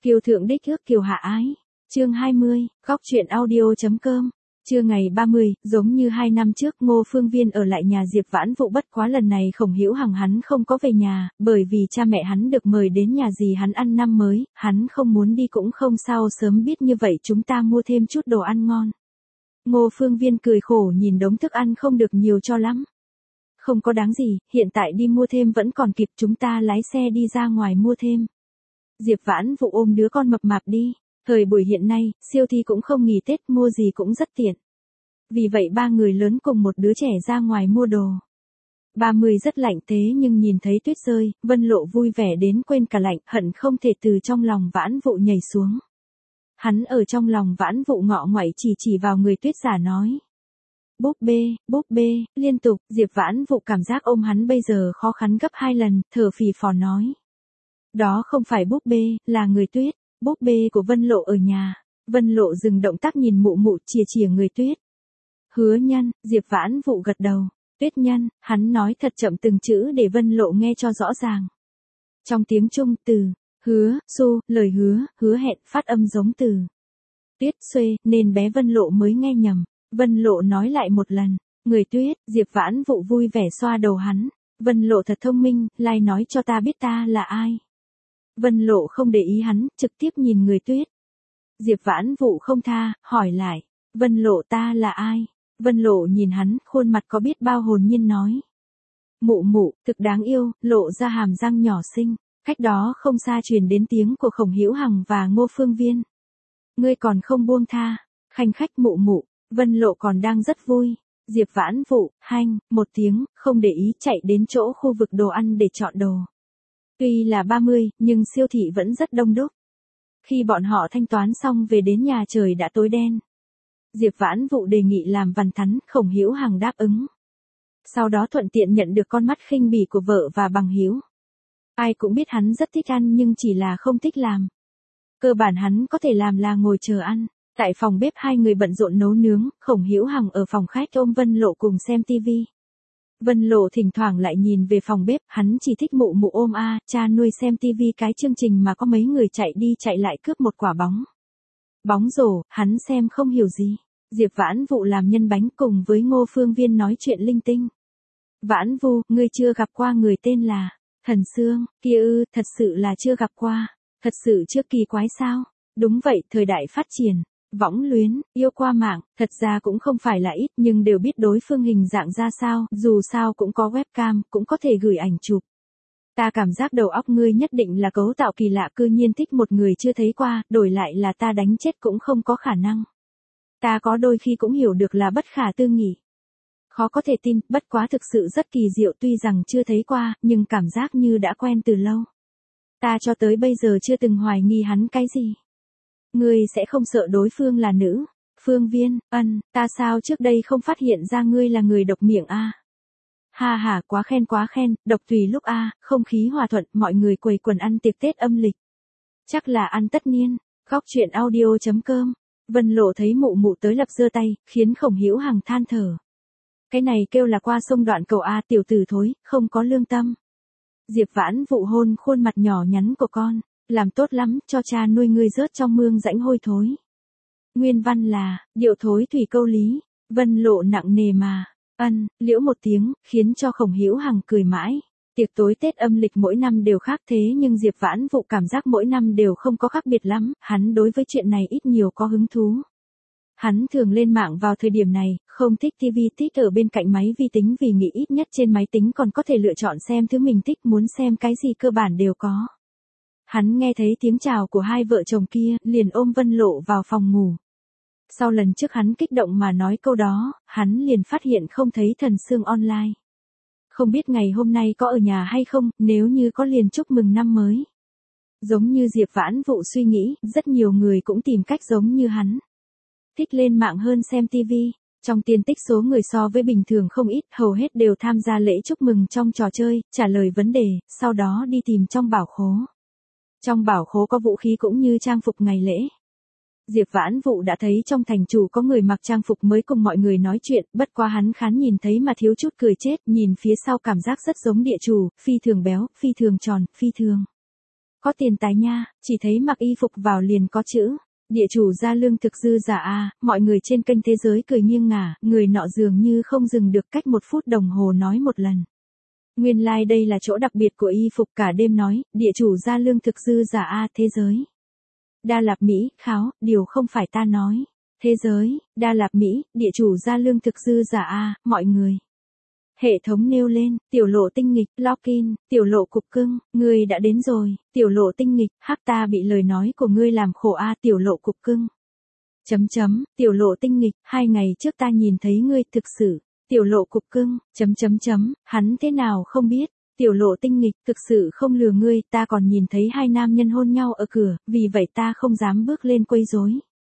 Kiều thượng đích ước kiều hạ ái. Chương 20, góc truyện audio.com. Trưa ngày 30, giống như 2 năm trước, Ngô Phương Viên ở lại nhà Diệp Vãn Vụ, bất quá lần này Khổng Hữu Hằng hắn không có về nhà, bởi vì cha mẹ hắn được mời đến nhà dì hắn ăn năm mới, hắn không muốn đi cũng không sao, sớm biết như vậy chúng ta mua thêm chút đồ ăn ngon. Ngô Phương Viên cười khổ nhìn đống thức ăn không được nhiều cho lắm. Không có đáng gì, hiện tại đi mua thêm vẫn còn kịp, chúng ta lái xe đi ra ngoài mua thêm. Diệp Vãn Vụ ôm đứa con mập mạp đi. Thời buổi hiện nay, siêu thị cũng không nghỉ Tết, mua gì cũng rất tiện. Vì vậy ba người lớn cùng một đứa trẻ ra ngoài mua đồ. 30 rất lạnh thế nhưng nhìn thấy tuyết rơi, Vân Lộ vui vẻ đến quên cả lạnh, hận không thể từ trong lòng Vãn Vụ nhảy xuống. Hắn ở trong lòng Vãn Vụ ngọ ngoại chỉ vào người tuyết giả nói. Búp bê, liên tục, Diệp Vãn Vụ cảm giác ôm hắn bây giờ khó khăn gấp 2 lần, thở phì phò nói. Đó không phải búp bê, là người tuyết. Búp bê của Vân Lộ ở nhà. Vân Lộ dừng động tác nhìn mụ mụ chìa người tuyết. Hứa Nhân, Diệp Vãn Vụ gật đầu. Tuyết Nhân, hắn nói thật chậm từng chữ để Vân Lộ nghe cho rõ ràng. Trong tiếng Trung, từ hứa, su, lời hứa hẹn phát âm giống từ tuyết xuê, nên bé Vân Lộ mới nghe nhầm. Vân Lộ nói lại một lần. Người tuyết, Diệp Vãn Vụ vui vẻ xoa đầu hắn. Vân Lộ thật thông minh, lai nói cho ta biết ta là ai. Vân Lộ không để ý hắn, trực tiếp nhìn người tuyết. Diệp Vãn Vụ không tha, hỏi lại. Vân Lộ ta là ai? Vân Lộ nhìn hắn, khuôn mặt có biết bao hồn nhiên nói. Mụ, thực đáng yêu, lộ ra hàm răng nhỏ xinh. Cách đó không xa truyền đến tiếng của Khổng Hữu Hằng và Ngô Phương Viên. Ngươi còn không buông tha, khanh khách mụ, Vân Lộ còn đang rất vui. Diệp Vãn Vụ, hanh, một tiếng, không để ý chạy đến chỗ khu vực đồ ăn để chọn đồ. Tuy là 30, nhưng siêu thị vẫn rất đông đúc. Khi bọn họ thanh toán xong về đến nhà trời đã tối đen. Diệp Vãn Vụ đề nghị làm vằn thắn, Khổng Hữu Hằng đáp ứng. Sau đó thuận tiện nhận được con mắt khinh bỉ của vợ và bằng hữu. Ai cũng biết hắn rất thích ăn nhưng chỉ là không thích làm. Cơ bản hắn có thể làm là ngồi chờ ăn. Tại phòng bếp hai người bận rộn nấu nướng, Khổng Hữu Hằng ở phòng khách ôm Vân Lộ cùng xem tivi. Vân Lộ thỉnh thoảng lại nhìn về phòng bếp, hắn chỉ thích mụ ôm cha nuôi xem tivi cái chương trình mà có mấy người chạy đi chạy lại cướp một quả bóng. Bóng rổ, hắn xem không hiểu gì. Diệp Vãn Vụ làm nhân bánh cùng với Ngô Phương Viên nói chuyện linh tinh. Vãn Vu, ngươi chưa gặp qua người tên là Thần Sương, kia ư, thật sự là chưa gặp qua. Thật sự chưa, kỳ quái sao? Đúng vậy, thời đại phát triển. Võng luyến, yêu qua mạng, thật ra cũng không phải là ít nhưng đều biết đối phương hình dạng ra sao, dù sao cũng có webcam, cũng có thể gửi ảnh chụp. Ta cảm giác đầu óc ngươi nhất định là cấu tạo kỳ lạ, cư nhiên thích một người chưa thấy qua, đổi lại là ta đánh chết cũng không có khả năng. Ta có đôi khi cũng hiểu được là bất khả tư nghị. Khó có thể tin, bất quá thực sự rất kỳ diệu, tuy rằng chưa thấy qua, nhưng cảm giác như đã quen từ lâu. Ta cho tới bây giờ chưa từng hoài nghi hắn cái gì. Ngươi sẽ không sợ đối phương là nữ? Phương Viên, ta sao trước đây không phát hiện ra ngươi là người độc miệng a? Ha, quá khen, độc tùy lúc a, không khí hòa thuận, mọi người quây quần ăn tiệc Tết âm lịch. Chắc là ăn tất niên. Góc truyện audio.com. Vân Lộ thấy mụ tới lập giơ tay, khiến Khổng Hữu Hằng than thở. Cái này kêu là qua sông đoạn cầu a, tiểu tử thối, không có lương tâm. Diệp Vãn Vụ hôn khuôn mặt nhỏ nhắn của con. Làm tốt lắm, cho cha nuôi ngươi rớt trong mương rãnh hôi thối. Nguyên văn là, điệu thối thủy câu lý. Vân Lộ nặng nề mà. Liễu một tiếng, khiến cho Khổng Hữu Hằng cười mãi. Tiệc tối Tết âm lịch mỗi năm đều khác thế nhưng Diệp Vãn Vụ cảm giác mỗi năm đều không có khác biệt lắm, hắn đối với chuyện này ít nhiều có hứng thú. Hắn thường lên mạng vào thời điểm này, không thích TV, thích ở bên cạnh máy vi tính vì nghĩ ít nhất trên máy tính còn có thể lựa chọn xem thứ mình thích, muốn xem cái gì cơ bản đều có. Hắn nghe thấy tiếng chào của hai vợ chồng kia, liền ôm Vân Lộ vào phòng ngủ. Sau lần trước hắn kích động mà nói câu đó, hắn liền phát hiện không thấy Thần Sương online. Không biết ngày hôm nay có ở nhà hay không, nếu như có liền chúc mừng năm mới. Giống như Diệp Vãn Vụ suy nghĩ, rất nhiều người cũng tìm cách giống như hắn. Thích lên mạng hơn xem TV. Trong tiên tích số người so với bình thường không ít, hầu hết đều tham gia lễ chúc mừng trong trò chơi, trả lời vấn đề, sau đó đi tìm trong bảo khố. Trong bảo khố có vũ khí cũng như trang phục ngày lễ. Diệp Vãn Vụ đã thấy trong thành chủ có người mặc trang phục mới cùng mọi người nói chuyện, bất quá hắn khán nhìn thấy mà thiếu chút cười chết, nhìn phía sau cảm giác rất giống địa chủ, phi thường béo, phi thường tròn, phi thường Có tiền tài nha, chỉ thấy mặc y phục vào liền có chữ. Địa chủ gia lương thực dư giả a, mọi người trên kênh thế giới cười nghiêng ngả, người nọ dường như không dừng được cách 1 phút đồng hồ nói một lần. Nguyên lai đây là chỗ đặc biệt của y phục, cả đêm nói, địa chủ gia lương thực dư giả a thế giới. Đa Lạp Mỹ, kháo, điều không phải ta nói. Thế giới, Đa Lạp Mỹ, địa chủ gia lương thực dư giả a, mọi người. Hệ thống nêu lên, tiểu lộ tinh nghịch, login, tiểu lộ cục cưng, ngươi đã đến rồi, tiểu lộ tinh nghịch, hắc ta bị lời nói của ngươi làm khổ a, tiểu lộ cục cưng. Tiểu lộ tinh nghịch, 2 ngày trước ta nhìn thấy ngươi thực sự, tiểu lộ cục cưng, hắn thế nào không biết, tiểu lộ tinh nghịch, thực sự không lừa ngươi, ta còn nhìn thấy 2 nam nhân hôn nhau ở cửa, vì vậy ta không dám bước lên quấy rối.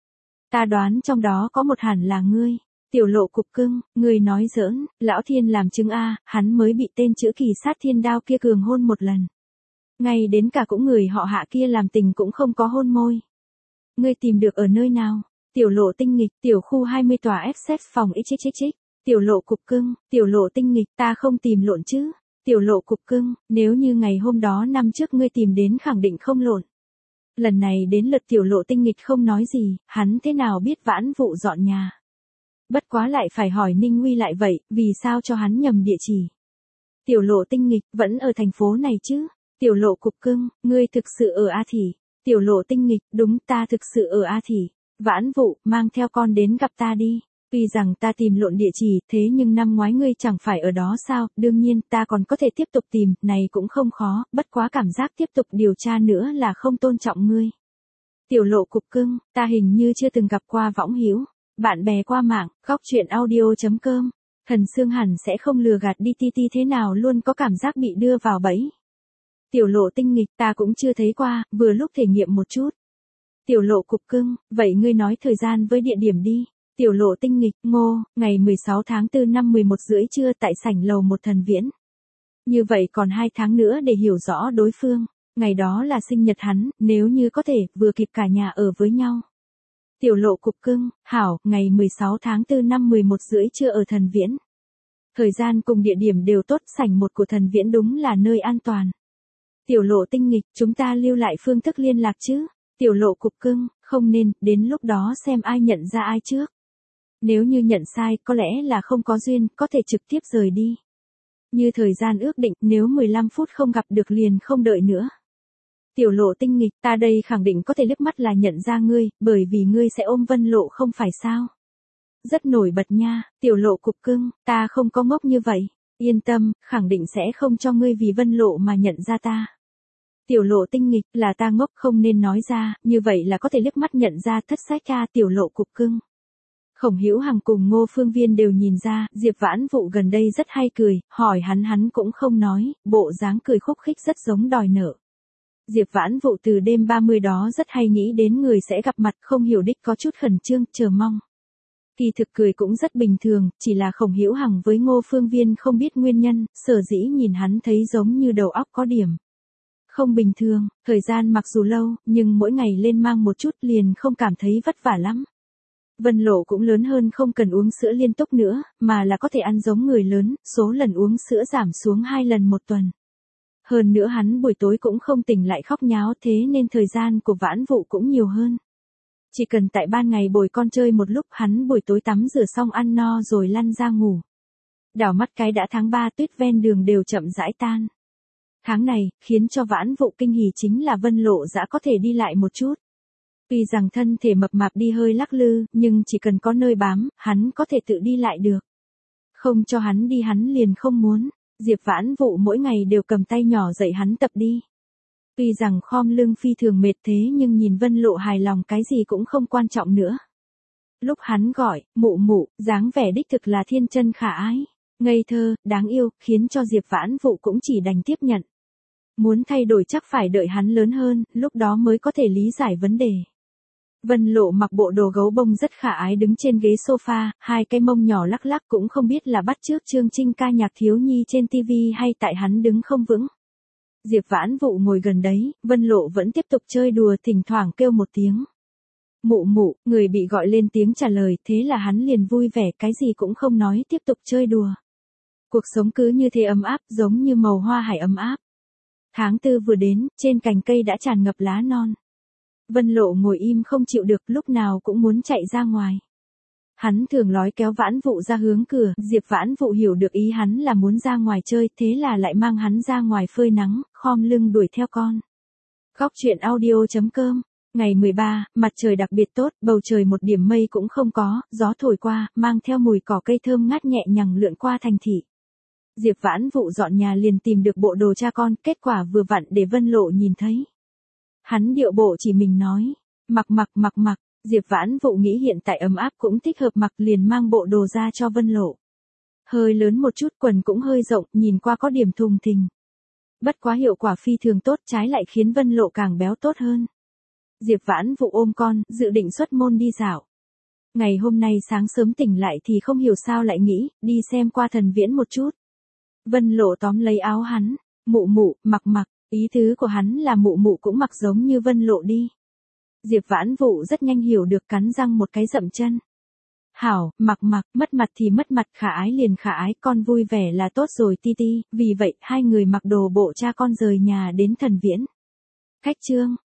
Ta đoán trong đó có một hẳn là ngươi. Tiểu lộ cục cưng, người nói giỡn, lão thiên làm chứng a, hắn mới bị tên chữ kỳ sát thiên đao kia cường hôn một lần. Ngay đến cả cũng người họ Hạ kia làm tình cũng không có hôn môi. Ngươi tìm được ở nơi nào? Tiểu lộ tinh nghịch, tiểu khu 20 tòa FZ phòng XXX. Tiểu lộ cục cưng, tiểu lộ tinh nghịch, ta không tìm lộn chứ. Tiểu lộ cục cưng, nếu như ngày hôm đó năm trước ngươi tìm đến khẳng định không lộn. Lần này đến lượt tiểu lộ tinh nghịch không nói gì, hắn thế nào biết Vãn Vụ dọn nhà. Bất quá lại phải hỏi Ninh Huy lại vậy, vì sao cho hắn nhầm địa chỉ. Tiểu lộ tinh nghịch, vẫn ở thành phố này chứ. Tiểu lộ cục cưng, ngươi thực sự ở A Thị. Tiểu lộ tinh nghịch, đúng ta thực sự ở A Thị. Vãn Vụ, mang theo con đến gặp ta đi. Tuy rằng ta tìm lộn địa chỉ, thế nhưng năm ngoái ngươi chẳng phải ở đó sao, đương nhiên ta còn có thể tiếp tục tìm, này cũng không khó, bất quá cảm giác tiếp tục điều tra nữa là không tôn trọng ngươi. Tiểu lộ cục cưng, ta hình như chưa từng gặp qua võng hữu. Bạn bè qua mạng, góc chuyện audio.com. Thần Sương hẳn sẽ không lừa gạt đi ti thế nào luôn có cảm giác bị đưa vào bẫy. Tiểu lộ tinh nghịch ta cũng chưa thấy qua, vừa lúc thể nghiệm một chút. Tiểu lộ cục cưng, vậy ngươi nói thời gian với địa điểm đi. Tiểu lộ tinh nghịch, ngô, ngày 16 tháng 4 năm 11 rưỡi trưa tại sảnh lầu 1 Thần Viễn. Như vậy còn 2 tháng nữa để hiểu rõ đối phương. Ngày đó là sinh nhật hắn, nếu như có thể, vừa kịp cả nhà ở với nhau. Tiểu lộ cục cưng, hảo, ngày 16 tháng 4 năm 11 rưỡi trưa ở Thần Viễn. Thời gian cùng địa điểm đều tốt, sảnh 1 của Thần Viễn đúng là nơi an toàn. Tiểu lộ tinh nghịch, chúng ta lưu lại phương thức liên lạc chứ. Tiểu lộ cục cưng, không nên, đến lúc đó xem ai nhận ra ai trước. Nếu như nhận sai, có lẽ là không có duyên, có thể trực tiếp rời đi. Như thời gian ước định, nếu 15 phút không gặp được liền không đợi nữa. Tiểu lộ tinh nghịch, ta đây khẳng định có thể liếc mắt là nhận ra ngươi, bởi vì ngươi sẽ ôm Vân Lộ không phải sao. Rất nổi bật nha, tiểu lộ cục cưng, ta không có ngốc như vậy. Yên tâm, khẳng định sẽ không cho ngươi vì Vân Lộ mà nhận ra ta. Tiểu lộ tinh nghịch, là ta ngốc không nên nói ra, như vậy là có thể liếc mắt nhận ra thất sách ca tiểu lộ cục cưng. Khổng Hữu Hằng cùng Ngô Phương Viên đều nhìn ra, Diệp Vãn Vụ gần đây rất hay cười, hỏi hắn cũng không nói, bộ dáng cười khúc khích rất giống đòi nợ. Diệp Vãn Vụ từ đêm 30 đó rất hay nghĩ đến người sẽ gặp mặt, không hiểu đích có chút khẩn trương, chờ mong. Kỳ thực cười cũng rất bình thường, chỉ là Khổng Hữu Hằng với Ngô Phương Viên không biết nguyên nhân, sở dĩ nhìn hắn thấy giống như đầu óc có điểm. Không bình thường, thời gian mặc dù lâu, nhưng mỗi ngày lên mang một chút liền không cảm thấy vất vả lắm. Vân Lộ cũng lớn hơn không cần uống sữa liên tục nữa, mà là có thể ăn giống người lớn, số lần uống sữa giảm xuống 2 lần một tuần. Hơn nữa hắn buổi tối cũng không tỉnh lại khóc nháo, thế nên thời gian của Vãn Vụ cũng nhiều hơn. Chỉ cần tại ban ngày bồi con chơi một lúc, hắn buổi tối tắm rửa xong ăn no rồi lăn ra ngủ. Đảo mắt cái đã tháng 3, tuyết ven đường đều chậm rãi tan. Tháng này, khiến cho Vãn Vụ kinh hỉ chính là Vân Lộ đã có thể đi lại một chút. Tuy rằng thân thể mập mạp đi hơi lắc lư, nhưng chỉ cần có nơi bám, hắn có thể tự đi lại được. Không cho hắn đi hắn liền không muốn. Diệp Vãn Vụ mỗi ngày đều cầm tay nhỏ dạy hắn tập đi. Tuy rằng khom lưng phi thường mệt thế nhưng nhìn Vân Lộ hài lòng cái gì cũng không quan trọng nữa. Lúc hắn gọi, mụ mụ, dáng vẻ đích thực là thiên chân khả ái, ngây thơ, đáng yêu, khiến cho Diệp Vãn Vụ cũng chỉ đành tiếp nhận. Muốn thay đổi chắc phải đợi hắn lớn hơn, lúc đó mới có thể lý giải vấn đề. Vân Lộ mặc bộ đồ gấu bông rất khả ái đứng trên ghế sofa, 2 cái mông nhỏ lắc lắc cũng không biết là bắt chước chương trình ca nhạc thiếu nhi trên TV hay tại hắn đứng không vững. Diệp Vãn Vụ ngồi gần đấy, Vân Lộ vẫn tiếp tục chơi đùa, thỉnh thoảng kêu một tiếng. Mụ mụ, người bị gọi lên tiếng trả lời, thế là hắn liền vui vẻ cái gì cũng không nói tiếp tục chơi đùa. Cuộc sống cứ như thế ấm áp giống như màu hoa hải ấm áp. Tháng tư vừa đến, trên cành cây đã tràn ngập lá non. Vân Lộ ngồi im không chịu được, lúc nào cũng muốn chạy ra ngoài. Hắn thường lói kéo Vãn Vụ ra hướng cửa, Diệp Vãn Vụ hiểu được ý hắn là muốn ra ngoài chơi, thế là lại mang hắn ra ngoài phơi nắng, khom lưng đuổi theo con. Góc truyện audio.com. Ngày 13, mặt trời đặc biệt tốt, bầu trời một điểm mây cũng không có, gió thổi qua, mang theo mùi cỏ cây thơm ngát nhẹ nhàng lượn qua thành thị. Diệp Vãn Vụ dọn nhà liền tìm được bộ đồ cha con, kết quả vừa vặn để Vân Lộ nhìn thấy. Hắn điệu bộ chỉ mình nói, mặc. Diệp Vãn Vụ nghĩ hiện tại ấm áp cũng thích hợp mặc, liền mang bộ đồ ra cho Vân Lộ. Hơi lớn một chút, quần cũng hơi rộng, nhìn qua có điểm thùng thình. Bất quá hiệu quả phi thường tốt, trái lại khiến Vân Lộ càng béo tốt hơn. Diệp Vãn Vụ ôm con, dự định xuất môn đi dạo. Ngày hôm nay sáng sớm tỉnh lại thì không hiểu sao lại nghĩ, đi xem qua Thần Viễn một chút. Vân Lộ tóm lấy áo hắn, mụ, mặc, ý tứ của hắn là mụ cũng mặc giống như Vân Lộ đi. Diệp Vãn Vụ rất nhanh hiểu được, cắn răng một cái dậm chân. Hảo, mặc, mất mặt thì mất mặt, khả ái liền khả ái, con vui vẻ là tốt rồi ti ti, vì vậy hai người mặc đồ bộ cha con rời nhà đến Thần Viễn. Khách chương.